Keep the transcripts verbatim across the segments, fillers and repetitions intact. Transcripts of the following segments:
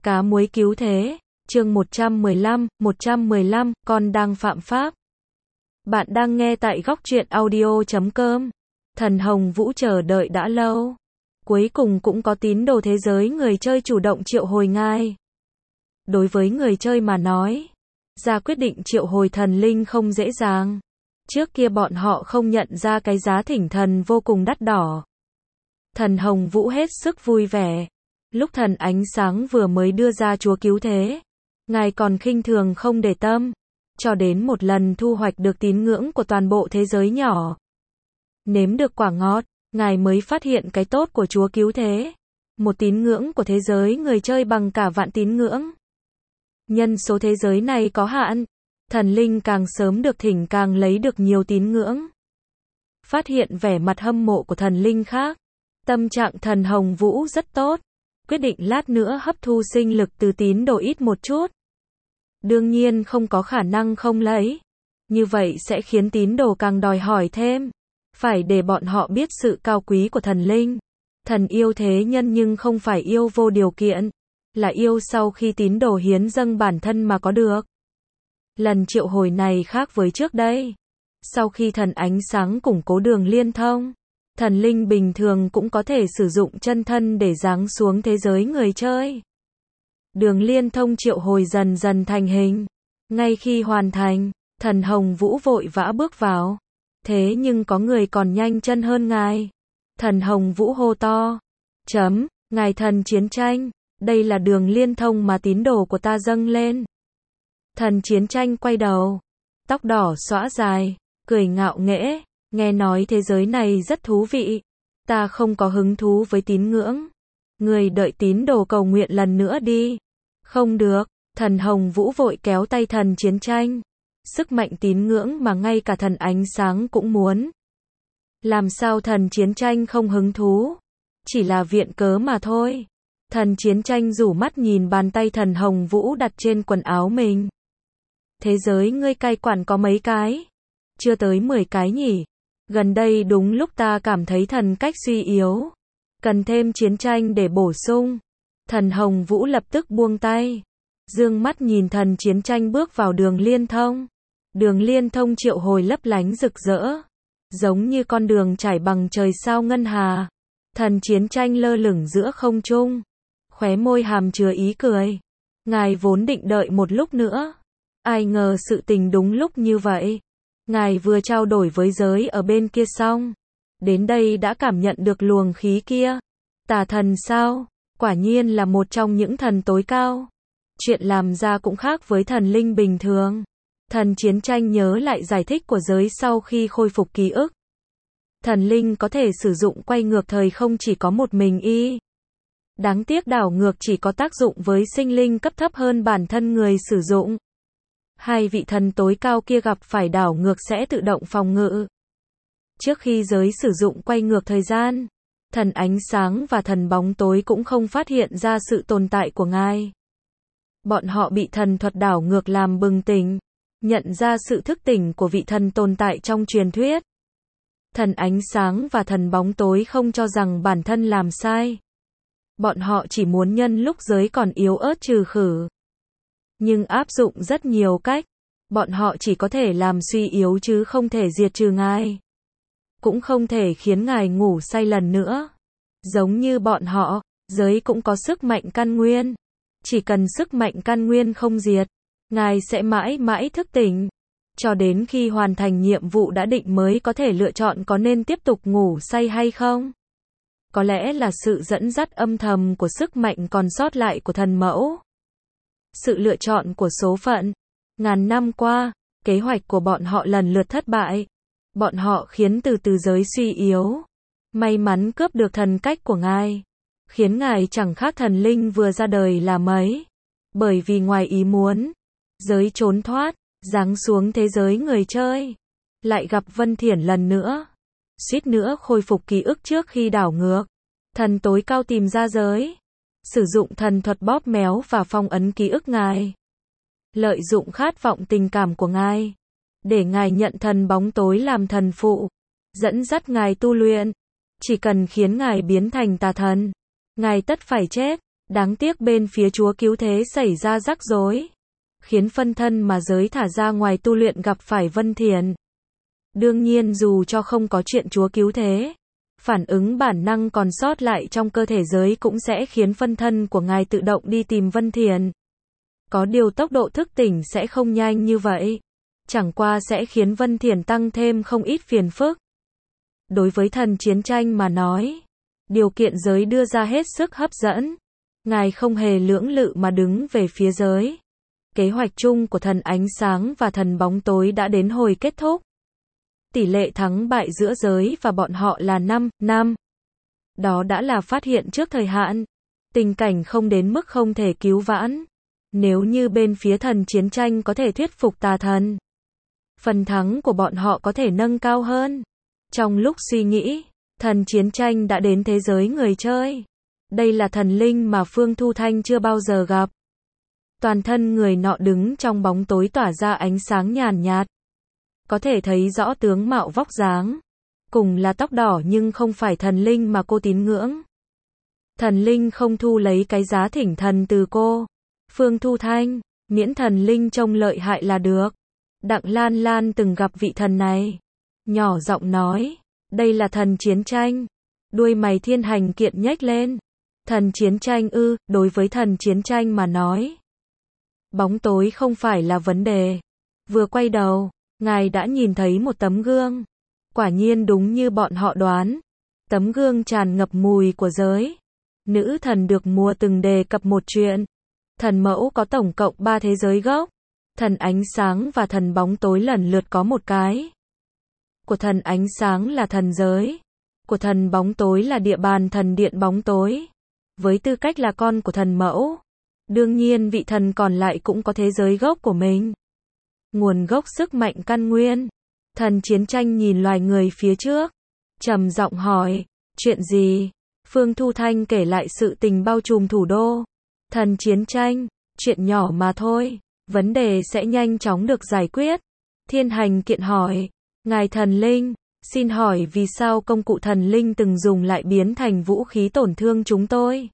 Cá muối cứu thế, chương một trăm mười lăm, một trăm mười lăm, con đang phạm pháp. Bạn đang nghe tại góc truyện audio chấm com. Thần Hồng Vũ chờ đợi đã lâu. Cuối cùng cũng có tín đồ thế giới người chơi chủ động triệu hồi ngài. Đối với người chơi mà nói, ra quyết định triệu hồi thần linh không dễ dàng. Trước kia bọn họ không nhận ra cái giá thỉnh thần vô cùng đắt đỏ. Thần Hồng Vũ hết sức vui vẻ. Lúc thần ánh sáng vừa mới đưa ra chúa cứu thế, ngài còn khinh thường không để tâm, cho đến một lần thu hoạch được tín ngưỡng của toàn bộ thế giới nhỏ. Nếm được quả ngọt, ngài mới phát hiện cái tốt của chúa cứu thế. Một tín ngưỡng của thế giới người chơi bằng cả vạn tín ngưỡng. Nhân số thế giới này có hạn, thần linh càng sớm được thỉnh càng lấy được nhiều tín ngưỡng. Phát hiện vẻ mặt hâm mộ của thần linh khác, tâm trạng thần Hồng Vũ rất tốt. Quyết định lát nữa hấp thu sinh lực từ tín đồ ít một chút. Đương nhiên không có khả năng không lấy. Như vậy sẽ khiến tín đồ càng đòi hỏi thêm. Phải để bọn họ biết sự cao quý của thần linh. Thần yêu thế nhân nhưng không phải yêu vô điều kiện. Là yêu sau khi tín đồ hiến dâng bản thân mà có được. Lần triệu hồi này khác với trước đây. Sau khi thần ánh sáng củng cố đường liên thông, thần linh bình thường cũng có thể sử dụng chân thân để giáng xuống thế giới người chơi. Đường liên thông triệu hồi dần dần thành hình. Ngay khi hoàn thành, thần Hồng Vũ vội vã bước vào. Thế nhưng có người còn nhanh chân hơn ngài. Thần Hồng Vũ hô to. Chấm, ngài thần chiến tranh, đây là đường liên thông mà tín đồ của ta dâng lên. Thần chiến tranh quay đầu. Tóc đỏ xõa dài, cười ngạo nghễ. Nghe nói thế giới này rất thú vị. Ta không có hứng thú với tín ngưỡng. Người đợi tín đồ cầu nguyện lần nữa đi. Không được, thần Hồng Vũ vội kéo tay thần chiến tranh. Sức mạnh tín ngưỡng mà ngay cả thần ánh sáng cũng muốn. Làm sao thần chiến tranh không hứng thú? Chỉ là viện cớ mà thôi. Thần chiến tranh rủ mắt nhìn bàn tay thần Hồng Vũ đặt trên quần áo mình. Thế giới ngươi cai quản có mấy cái? Chưa tới mười cái nhỉ? Gần đây đúng lúc ta cảm thấy thần cách suy yếu. Cần thêm chiến tranh để bổ sung. Thần Hồng Vũ lập tức buông tay. Dương mắt nhìn thần chiến tranh bước vào đường liên thông. Đường liên thông triệu hồi lấp lánh rực rỡ. Giống như con đường trải bằng trời sao ngân hà. Thần chiến tranh lơ lửng giữa không trung. Khóe môi hàm chứa ý cười. Ngài vốn định đợi một lúc nữa. Ai ngờ sự tình đúng lúc như vậy. Ngài vừa trao đổi với giới ở bên kia xong. Đến đây đã cảm nhận được luồng khí kia. Tà thần sao? Quả nhiên là một trong những thần tối cao. Chuyện làm ra cũng khác với thần linh bình thường. Thần chiến tranh nhớ lại giải thích của giới sau khi khôi phục ký ức. Thần linh có thể sử dụng quay ngược thời không chỉ có một mình y. Đáng tiếc đảo ngược chỉ có tác dụng với sinh linh cấp thấp hơn bản thân người sử dụng. Hai vị thần tối cao kia gặp phải đảo ngược sẽ tự động phòng ngự. Trước khi giới sử dụng quay ngược thời gian, thần ánh sáng và thần bóng tối cũng không phát hiện ra sự tồn tại của ngài. Bọn họ bị thần thuật đảo ngược làm bừng tỉnh, nhận ra sự thức tỉnh của vị thần tồn tại trong truyền thuyết. Thần ánh sáng và thần bóng tối không cho rằng bản thân làm sai. Bọn họ chỉ muốn nhân lúc giới còn yếu ớt trừ khử. Nhưng áp dụng rất nhiều cách. Bọn họ chỉ có thể làm suy yếu chứ không thể diệt trừ ngài. Cũng không thể khiến ngài ngủ say lần nữa. Giống như bọn họ, giới cũng có sức mạnh căn nguyên. Chỉ cần sức mạnh căn nguyên không diệt, ngài sẽ mãi mãi thức tỉnh. Cho đến khi hoàn thành nhiệm vụ đã định mới có thể lựa chọn có nên tiếp tục ngủ say hay không. Có lẽ là sự dẫn dắt âm thầm của sức mạnh còn sót lại của thần mẫu. Sự lựa chọn của số phận. Ngàn năm qua, kế hoạch của bọn họ lần lượt thất bại. Bọn họ khiến từ từ giới suy yếu. May mắn cướp được thần cách của ngài. Khiến ngài chẳng khác thần linh vừa ra đời là mấy. Bởi vì ngoài ý muốn, giới trốn thoát, giáng xuống thế giới người chơi. Lại gặp Vân Thiển lần nữa. Suýt nữa khôi phục ký ức trước khi đảo ngược. Thần tối cao tìm ra giới. Sử dụng thần thuật bóp méo và phong ấn ký ức ngài. Lợi dụng khát vọng tình cảm của ngài. Để ngài nhận thần bóng tối làm thần phụ. Dẫn dắt ngài tu luyện. Chỉ cần khiến ngài biến thành tà thần. Ngài tất phải chết. Đáng tiếc bên phía Chúa Cứu Thế xảy ra rắc rối, khiến phân thân mà giới thả ra ngoài tu luyện gặp phải Vân Thiền. Đương nhiên dù cho không có chuyện Chúa Cứu Thế, phản ứng bản năng còn sót lại trong cơ thể giới cũng sẽ khiến phân thân của ngài tự động đi tìm Vân Thiền. Có điều tốc độ thức tỉnh sẽ không nhanh như vậy, chẳng qua sẽ khiến Vân Thiền tăng thêm không ít phiền phức. Đối với thần chiến tranh mà nói, điều kiện giới đưa ra hết sức hấp dẫn. Ngài không hề lưỡng lự mà đứng về phía giới. Kế hoạch chung của thần ánh sáng và thần bóng tối đã đến hồi kết thúc. Tỷ lệ thắng bại giữa giới và bọn họ là năm năm. Đó đã là phát hiện trước thời hạn. Tình cảnh không đến mức không thể cứu vãn. Nếu như bên phía thần chiến tranh có thể thuyết phục tà thần, phần thắng của bọn họ có thể nâng cao hơn. Trong lúc suy nghĩ, thần chiến tranh đã đến thế giới người chơi. Đây là thần linh mà Phương Thu Thanh chưa bao giờ gặp. Toàn thân người nọ đứng trong bóng tối tỏa ra ánh sáng nhàn nhạt. Có thể thấy rõ tướng mạo vóc dáng. Cùng là tóc đỏ nhưng không phải thần linh mà cô tín ngưỡng. Thần linh không thu lấy cái giá thỉnh thần từ cô. Phương Thu Thanh, miễn thần linh trông lợi hại là được. Đặng Lan Lan từng gặp vị thần này. Nhỏ giọng nói, đây là thần chiến tranh. Đuôi mày Thiên Hành Kiện nhếch lên. Thần chiến tranh ư, đối với thần chiến tranh mà nói, bóng tối không phải là vấn đề. Vừa quay đầu, ngài đã nhìn thấy một tấm gương. Quả nhiên đúng như bọn họ đoán. Tấm gương tràn ngập mùi của giới. Nữ thần được mùa từng đề cập một chuyện. Thần mẫu có tổng cộng ba thế giới gốc. Thần ánh sáng và thần bóng tối lần lượt có một cái. Của thần ánh sáng là thần giới. Của thần bóng tối là địa bàn thần điện bóng tối. Với tư cách là con của thần mẫu, đương nhiên vị thần còn lại cũng có thế giới gốc của mình. Nguồn gốc sức mạnh căn nguyên. Thần chiến tranh nhìn loài người phía trước, trầm giọng hỏi, chuyện gì? Phương Thu Thanh kể lại sự tình bao trùm thủ đô. Thần chiến tranh, chuyện nhỏ mà thôi, vấn đề sẽ nhanh chóng được giải quyết. Thiên Hành Kiện hỏi, ngài thần linh, xin hỏi vì sao công cụ thần linh từng dùng lại biến thành vũ khí tổn thương chúng tôi?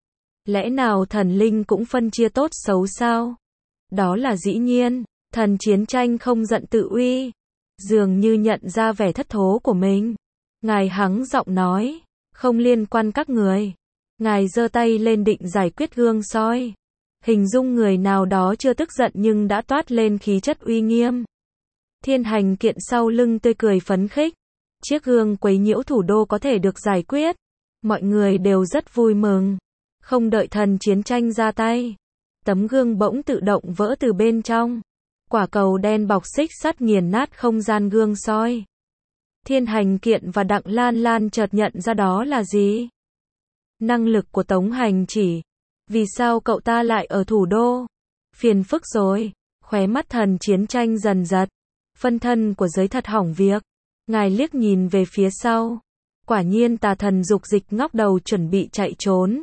Lẽ nào thần linh cũng phân chia tốt xấu sao? Đó là dĩ nhiên. Thần chiến tranh không giận tự uy, dường như nhận ra vẻ thất thố của mình. Ngài hắng giọng nói, không liên quan các người. Ngài giơ tay lên định giải quyết gương soi. Hình dung người nào đó chưa tức giận nhưng đã toát lên khí chất uy nghiêm. Thiên Hành Kiện sau lưng tươi cười phấn khích. Chiếc gương quấy nhiễu thủ đô có thể được giải quyết. Mọi người đều rất vui mừng. Không đợi thần chiến tranh ra tay, tấm gương bỗng tự động vỡ từ bên trong. Quả cầu đen bọc xích sắt nghiền nát không gian gương soi. Thiên Hành Kiện và Đặng Lan Lan chợt nhận ra đó là gì? Năng lực của Tống Hành Chỉ. Vì sao cậu ta lại ở thủ đô? Phiền phức rồi. Khóe mắt thần chiến tranh dần giật. Phân thân của giới thật hỏng việc. Ngài liếc nhìn về phía sau. Quả nhiên tà thần dục dịch ngóc đầu chuẩn bị chạy trốn.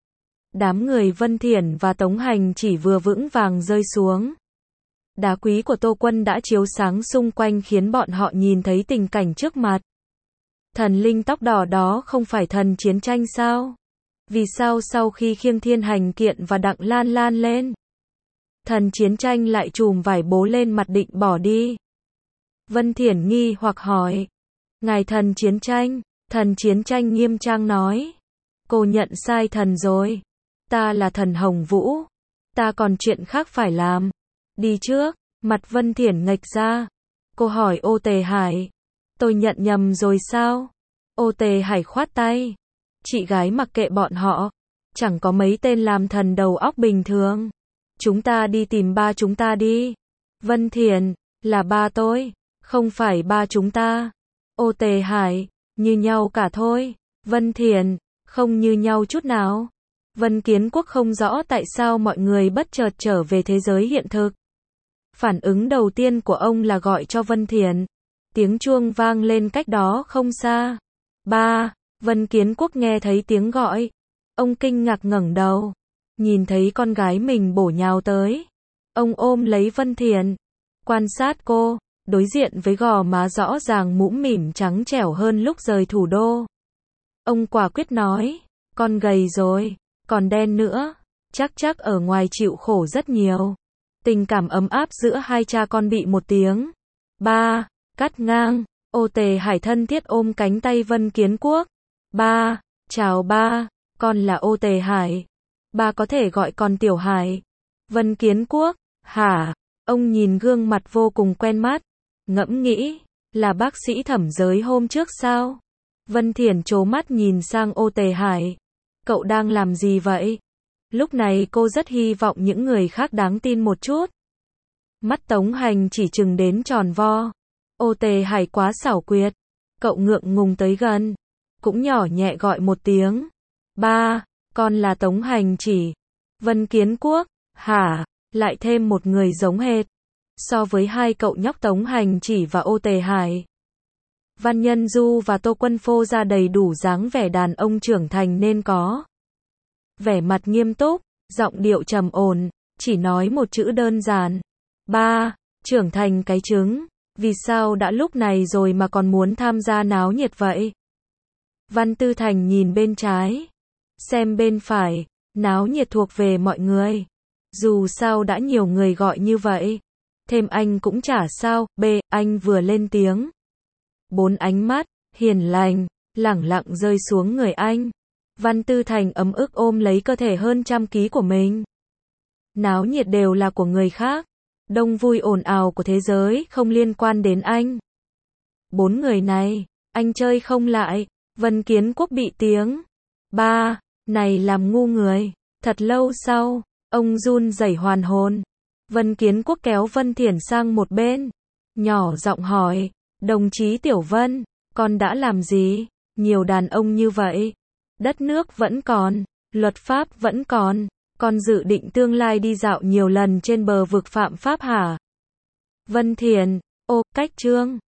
Đám người Vân Thiển và Tống Hành Chỉ vừa vững vàng rơi xuống. Đá quý của Tô Quân đã chiếu sáng xung quanh khiến bọn họ nhìn thấy tình cảnh trước mặt. Thần linh tóc đỏ đó không phải thần chiến tranh sao? Vì sao sau khi khiêng Thiên Hành Kiện và Đặng Lan Lan lên, thần chiến tranh lại chùm vải bố lên mặt định bỏ đi? Vân Thiển nghi hoặc hỏi. Ngài thần chiến tranh, thần chiến tranh nghiêm trang nói. Cô nhận sai thần rồi. Ta là thần Hồng Vũ. Ta còn chuyện khác phải làm. Đi trước. Mặt Vân Thiển nghệch ra. Cô hỏi Ô Tề Hải. Tôi nhận nhầm rồi sao? Ô Tề Hải khoát tay. Chị gái mặc kệ bọn họ. Chẳng có mấy tên làm thần đầu óc bình thường. Chúng ta đi tìm ba chúng ta đi. Vân Thiển, là ba tôi, không phải ba chúng ta. Ô Tề Hải, như nhau cả thôi. Vân Thiển, không như nhau chút nào. Vân Kiến Quốc không rõ tại sao mọi người bất chợt trở về thế giới hiện thực. Phản ứng đầu tiên của ông là gọi cho Vân Thiển. Tiếng chuông vang lên cách đó không xa. Ba, Vân Kiến Quốc nghe thấy tiếng gọi. Ông kinh ngạc ngẩng đầu. Nhìn thấy con gái mình bổ nhào tới. Ông ôm lấy Vân Thiển. Quan sát cô, đối diện với gò má rõ ràng mũm mỉm trắng trẻo hơn lúc rời thủ đô. Ông quả quyết nói, con gầy rồi. còn đen nữa. Chắc chắc ở ngoài chịu khổ rất nhiều. Tình cảm ấm áp giữa hai cha con bị một tiếng ba cắt ngang. Ô Tề Hải thân thiết ôm cánh tay Vân Kiến Quốc. Ba, chào ba, con là Ô Tề Hải. Ba có thể gọi con Tiểu Hải. Vân Kiến Quốc, hả? Ông nhìn gương mặt vô cùng quen mắt, ngẫm nghĩ, là bác sĩ Thẩm Giới hôm trước sao? Vân Thiển trố mắt nhìn sang Ô Tề Hải. Cậu đang làm gì vậy? Lúc này cô rất hy vọng những người khác đáng tin một chút. Mắt Tống Hành chỉ chừng đến tròn vo. Ô Tề Hải quá xảo quyệt. Cậu ngượng ngùng tới gần, cũng nhỏ nhẹ gọi một tiếng. Ba, con là Tống Hành chỉ. Vân Kiến Quốc, hả? Lại thêm một người giống hệt. So với hai cậu nhóc Tống Hành chỉ và Ô Tề Hải, Văn Nhân Du và Tô Quân phô ra đầy đủ dáng vẻ đàn ông trưởng thành nên có. Vẻ mặt nghiêm túc, giọng điệu trầm ổn, chỉ nói một chữ đơn giản. Ba, trưởng thành cái trứng. Vì sao đã lúc này rồi mà còn muốn tham gia náo nhiệt vậy? Văn Tư Thành nhìn bên trái, xem bên phải, náo nhiệt thuộc về mọi người. Dù sao đã nhiều người gọi như vậy, thêm anh cũng chả sao. B, anh vừa lên tiếng. Bốn ánh mắt, hiền lành, lẳng lặng rơi xuống người anh. Văn Tư Thành ấm ức ôm lấy cơ thể hơn trăm ký của mình. Náo nhiệt đều là của người khác. Đông vui ồn ào của thế giới không liên quan đến anh. Bốn người này, anh chơi không lại. Vân Kiến Quốc bị tiếng ba này làm ngu người. Thật lâu sau, ông run rẩy hoàn hồn. Vân Kiến Quốc kéo Vân Thiển sang một bên, nhỏ giọng hỏi, đồng chí Tiểu Vân, con đã làm gì? Nhiều đàn ông như vậy, đất nước vẫn còn, luật pháp vẫn còn, con dự định tương lai đi dạo nhiều lần trên bờ vực phạm pháp hả? Vân Thiển, ô, cách trương.